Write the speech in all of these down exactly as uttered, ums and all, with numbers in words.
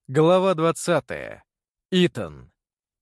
Глава двадцатая. Итан.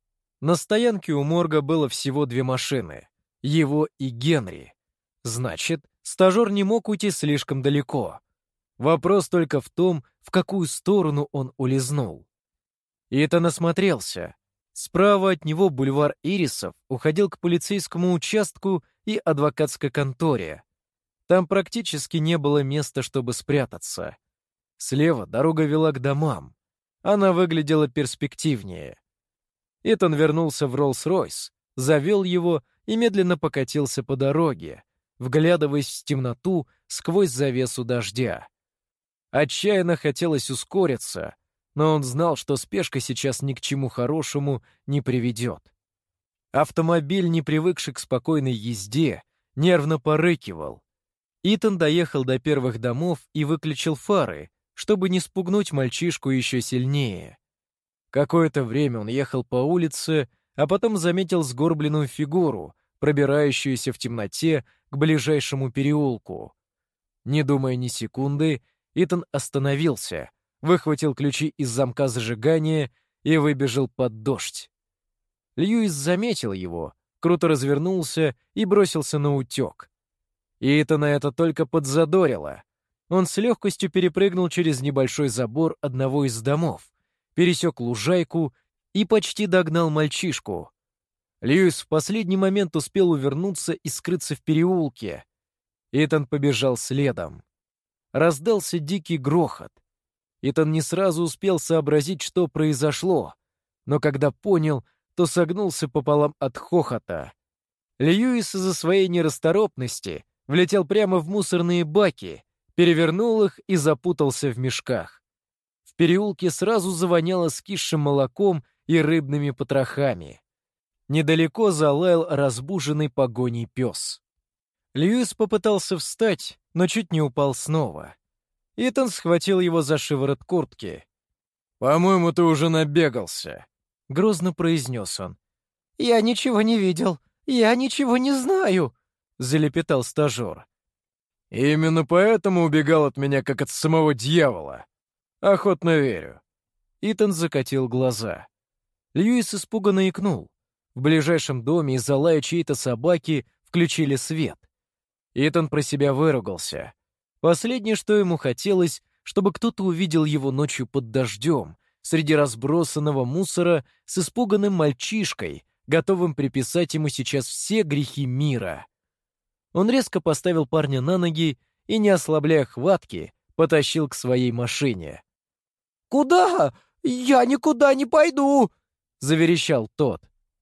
На стоянке у морга было всего две машины. Его и Генри. Значит, стажер не мог уйти слишком далеко. Вопрос только в том, в какую сторону он улизнул. Итан осмотрелся. Справа от него бульвар Ирисов уходил к полицейскому участку и адвокатской конторе. Там практически не было места, чтобы спрятаться. Слева дорога вела к домам. Она выглядела перспективнее. Итан вернулся в Роллс-Ройс, завел его и медленно покатился по дороге, вглядываясь в темноту сквозь завесу дождя. Отчаянно хотелось ускориться, но он знал, что спешка сейчас ни к чему хорошему не приведет. Автомобиль, не привыкший к спокойной езде, нервно порыкивал. Итан доехал до первых домов и выключил фары, чтобы не спугнуть мальчишку еще сильнее. Какое-то время он ехал по улице, а потом заметил сгорбленную фигуру, пробирающуюся в темноте к ближайшему переулку. Не думая ни секунды, Итан остановился, выхватил ключи из замка зажигания и выбежал под дождь. Льюис заметил его, круто развернулся и бросился на утек. Итана это только подзадорило. Он с легкостью перепрыгнул через небольшой забор одного из домов, пересек лужайку и почти догнал мальчишку. Льюис в последний момент успел увернуться и скрыться в переулке. Итан побежал следом. Раздался дикий грохот. Итан не сразу успел сообразить, что произошло, но когда понял, то согнулся пополам от хохота. Льюис из-за своей нерасторопности влетел прямо в мусорные баки, перевернул их и запутался в мешках. В переулке сразу завоняло скисшим молоком и рыбными потрохами. Недалеко залаял разбуженный погоней пес. Льюис попытался встать, но чуть не упал снова. Итан схватил его за шиворот куртки. «По-моему, ты уже набегался», — грозно произнес он. «Я ничего не видел, я ничего не знаю», — залепетал стажер. «Именно поэтому убегал от меня, как от самого дьявола. Охотно верю». Итан закатил глаза. Льюис испуганно икнул. В ближайшем доме из-за лая чьей-то собаки включили свет. Итан про себя выругался. Последнее, что ему хотелось, чтобы кто-то увидел его ночью под дождем, среди разбросанного мусора с испуганным мальчишкой, готовым приписать ему сейчас все грехи мира. Он резко поставил парня на ноги и, не ослабляя хватки, потащил к своей машине. «Куда? Я никуда не пойду!» — заверещал тот.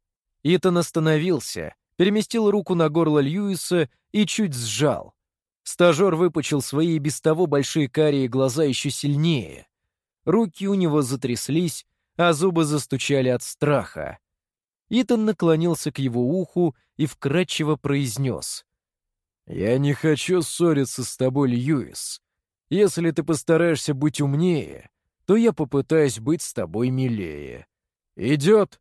Итан остановился, переместил руку на горло Льюиса и чуть сжал. Стажер выпучил свои и без того большие карие глаза еще сильнее. Руки у него затряслись, а зубы застучали от страха. Итан наклонился к его уху и вкратчиво произнес: «Я не хочу ссориться с тобой, Льюис. Если ты постараешься быть умнее, то я попытаюсь быть с тобой милее. Идет?»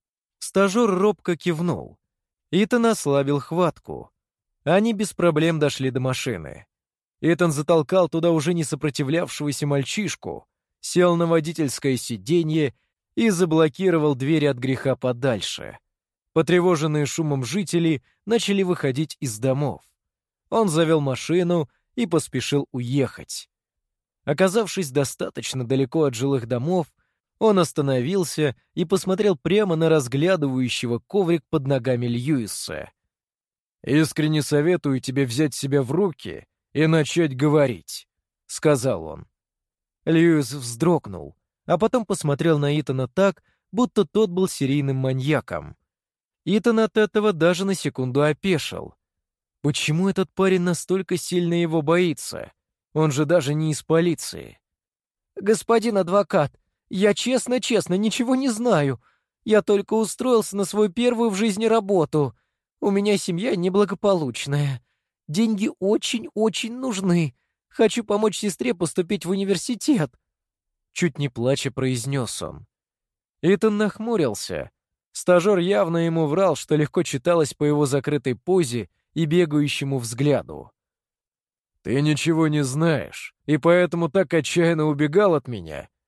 Стажер робко кивнул. Итан ослабил хватку. Они без проблем дошли до машины. Итан затолкал туда уже не сопротивлявшегося мальчишку, сел на водительское сиденье и заблокировал двери от греха подальше. Потревоженные шумом жители начали выходить из домов. Он завел машину и поспешил уехать. Оказавшись достаточно далеко от жилых домов, он остановился и посмотрел прямо на разглядывающего коврик под ногами Льюиса. «Искренне советую тебе взять себя в руки и начать говорить», — сказал он. Льюис вздрогнул, а потом посмотрел на Итана так, будто тот был серийным маньяком. Итан от этого даже на секунду опешил. Почему этот парень настолько сильно его боится? Он же даже не из полиции. «Господин адвокат, я честно-честно ничего не знаю. Я только устроился на свою первую в жизни работу. У меня семья неблагополучная. Деньги очень-очень нужны. Хочу помочь сестре поступить в университет», — чуть не плача произнес он. Итан нахмурился. Стажер явно ему врал, что легко читалось по его закрытой позе и бегающему взгляду. «Ты ничего не знаешь, и поэтому так отчаянно убегал от меня.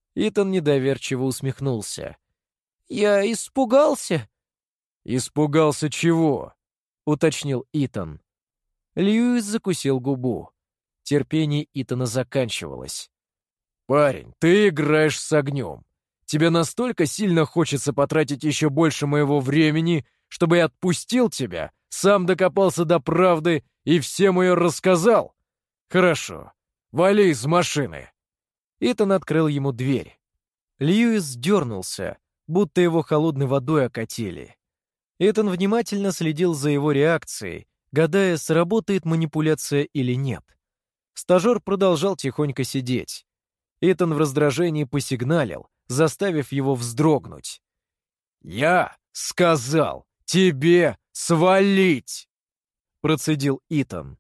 Итан недоверчиво усмехнулся. «Я испугался». «Испугался чего?» — уточнил Итан. Льюис закусил губу. Терпение Итана заканчивалось. «Парень, ты играешь с огнем. Тебе настолько сильно хочется потратить еще больше моего времени, чтобы я отпустил тебя, сам докопался до правды и всем ее рассказал? Хорошо, вали из машины». Итан открыл ему дверь. Льюис дернулся, будто его холодной водой окатили. Итан внимательно следил за его реакцией, гадая, сработает манипуляция или нет. Стажер продолжал тихонько сидеть. Итан в раздражении посигналил, заставив его вздрогнуть. «Я сказал тебе свалить!» Процедил Итан.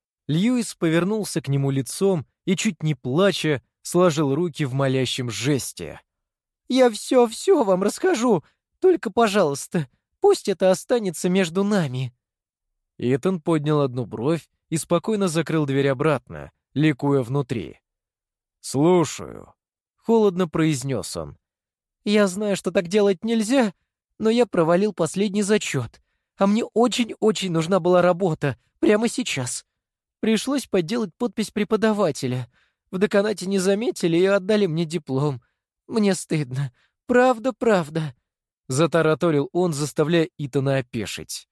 Льюис повернулся к нему лицом и, чуть не плача, сложил руки в молящем жесте. «Я все-все вам расскажу, только, пожалуйста, пусть это останется между нами». Итан поднял одну бровь и спокойно закрыл дверь обратно, ликуя внутри. «Слушаю», — холодно произнес он. «Я знаю, что так делать нельзя, но я провалил последний зачет, а мне очень-очень нужна была работа, прямо сейчас. Пришлось подделать подпись преподавателя. В деканате не заметили и отдали мне диплом. Мне стыдно. Правда-правда», — затараторил он, заставляя Итана опешить.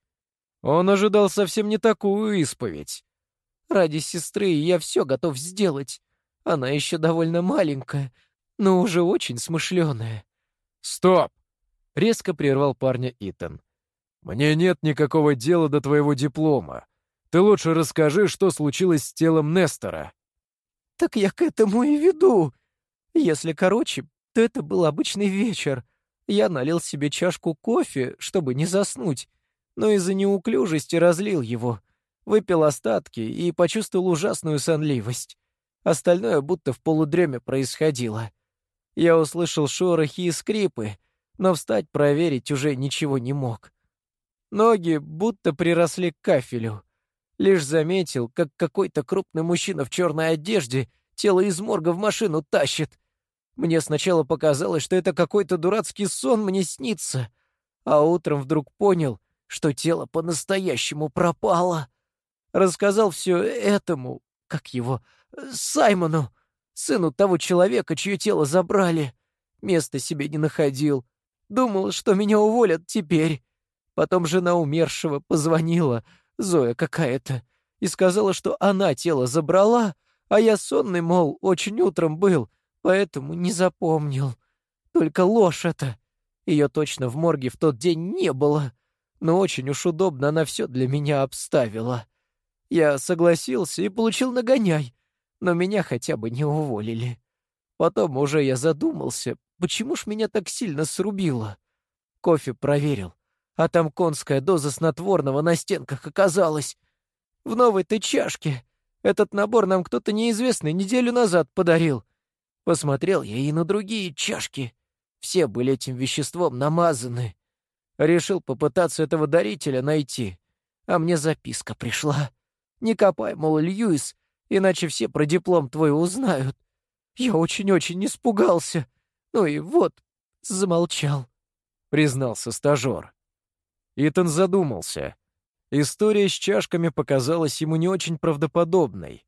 Он ожидал совсем не такую исповедь. «Ради сестры я все готов сделать. Она еще довольно маленькая, но уже очень смышленая». «Стоп!» — резко прервал парня Итан. «Мне нет никакого дела до твоего диплома. Ты лучше расскажи, что случилось с телом Нестора». «Так я к этому и веду. Если короче, то это был обычный вечер. Я налил себе чашку кофе, чтобы не заснуть, но из-за неуклюжести разлил его, выпил остатки и почувствовал ужасную сонливость. Остальное будто в полудреме происходило. Я услышал шорохи и скрипы, но встать проверить уже ничего не мог. Ноги будто приросли к кафелю. Лишь заметил, как какой-то крупный мужчина в черной одежде тело из морга в машину тащит. Мне сначала показалось, что это какой-то дурацкий сон мне снится, а утром вдруг понял, что тело по-настоящему пропало. Рассказал все этому, как его, Саймону, сыну того человека, чье тело забрали. Места себе не находил. Думал, что меня уволят теперь. Потом жена умершего позвонила, Зоя какая-то, и сказала, что она тело забрала, а я сонный, мол, очень утром был, поэтому не запомнил. Только ложь это. Ее точно в морге в тот день не было, но очень уж удобно она все для меня обставила. Я согласился и получил нагоняй, но меня хотя бы не уволили. Потом уже я задумался, почему ж меня так сильно срубило. Кофе проверил, а там конская доза снотворного на стенках оказалась. В новой-то чашке. Этот набор нам кто-то неизвестный неделю назад подарил. Посмотрел я и на другие чашки. Все были этим веществом намазаны. Решил попытаться этого дарителя найти. А мне записка пришла. Не копай, мол, Льюис, иначе все про диплом твой узнают. Я очень-очень испугался. Ну и вот, замолчал, — признался стажер. Итан задумался. История с чашками показалась ему не очень правдоподобной.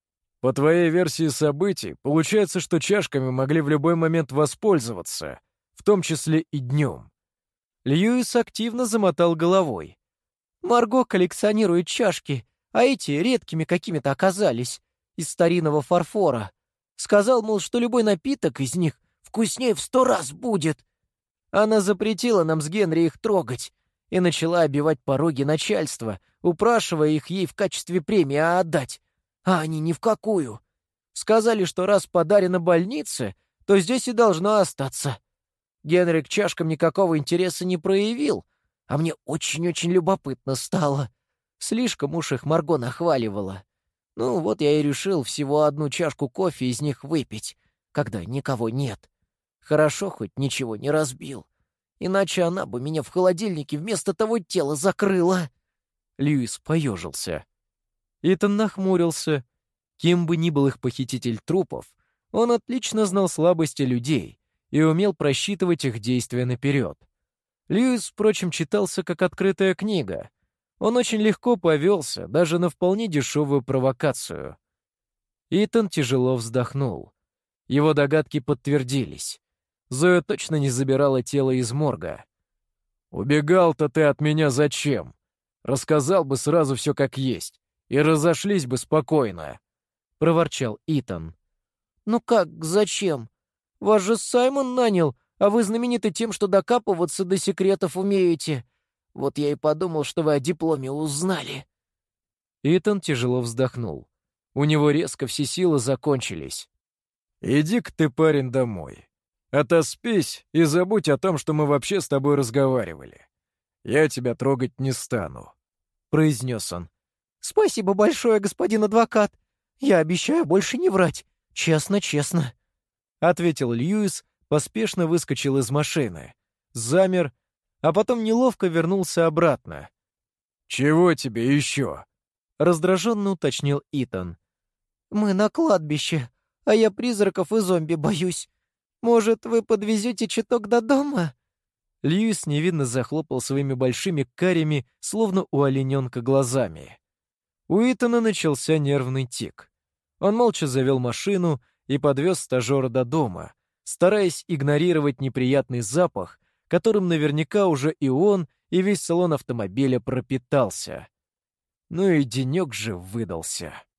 По твоей версии событий, получается, что чашками могли в любой момент воспользоваться, в том числе и днем. Льюис активно замотал головой. Марго коллекционирует чашки, а эти редкими какими-то оказались, из старинного фарфора. Сказал, мол, что любой напиток из них вкуснее в сто раз будет. Она запретила нам с Генри их трогать и начала обивать пороги начальства, упрашивая их ей в качестве премии отдать. А они ни в какую. Сказали, что раз подарено больнице, то здесь и должно остаться. Генри к чашкам никакого интереса не проявил, а мне очень-очень любопытно стало. Слишком уж их Марго нахваливала. Ну, вот я и решил всего одну чашку кофе из них выпить, когда никого нет. Хорошо, хоть ничего не разбил. Иначе она бы меня в холодильнике вместо того тела закрыла. Льюис поежился. Итан нахмурился. Кем бы ни был их похититель трупов, Он отлично знал слабости людей и умел просчитывать их действия наперед. Льюис, впрочем, читался как открытая книга. Он очень легко повелся, даже на вполне дешевую провокацию. Итан тяжело вздохнул. Его догадки подтвердились. Зоя точно не забирала тело из морга. «Убегал-то ты от меня зачем? Рассказал бы сразу все как есть, и разошлись бы спокойно», — проворчал Итан. «Ну как, зачем? Вас же Саймон нанял, а вы знамениты тем, что докапываться до секретов умеете. Вот я и подумал, что вы о дипломе узнали». Итан тяжело вздохнул. У него резко все силы закончились. «Иди-ка ты, парень, домой. Отоспись и забудь о том, что мы вообще с тобой разговаривали. Я тебя трогать не стану», — произнес он. «Спасибо большое, господин адвокат. Я обещаю больше не врать. Честно-честно», — ответил Льюис, поспешно выскочил из машины, замер, а потом неловко вернулся обратно. «Чего тебе еще?» — раздраженно уточнил Итан. «Мы на кладбище, а я призраков и зомби боюсь. Может, вы подвезете чуток до дома?» Льюис невинно захлопал своими большими карими, словно у олененка, глазами. У Итана начался нервный тик. Он молча завел машину и подвез стажера до дома, стараясь игнорировать неприятный запах, которым наверняка уже и он, и весь салон автомобиля пропитался. Ну и денек же выдался.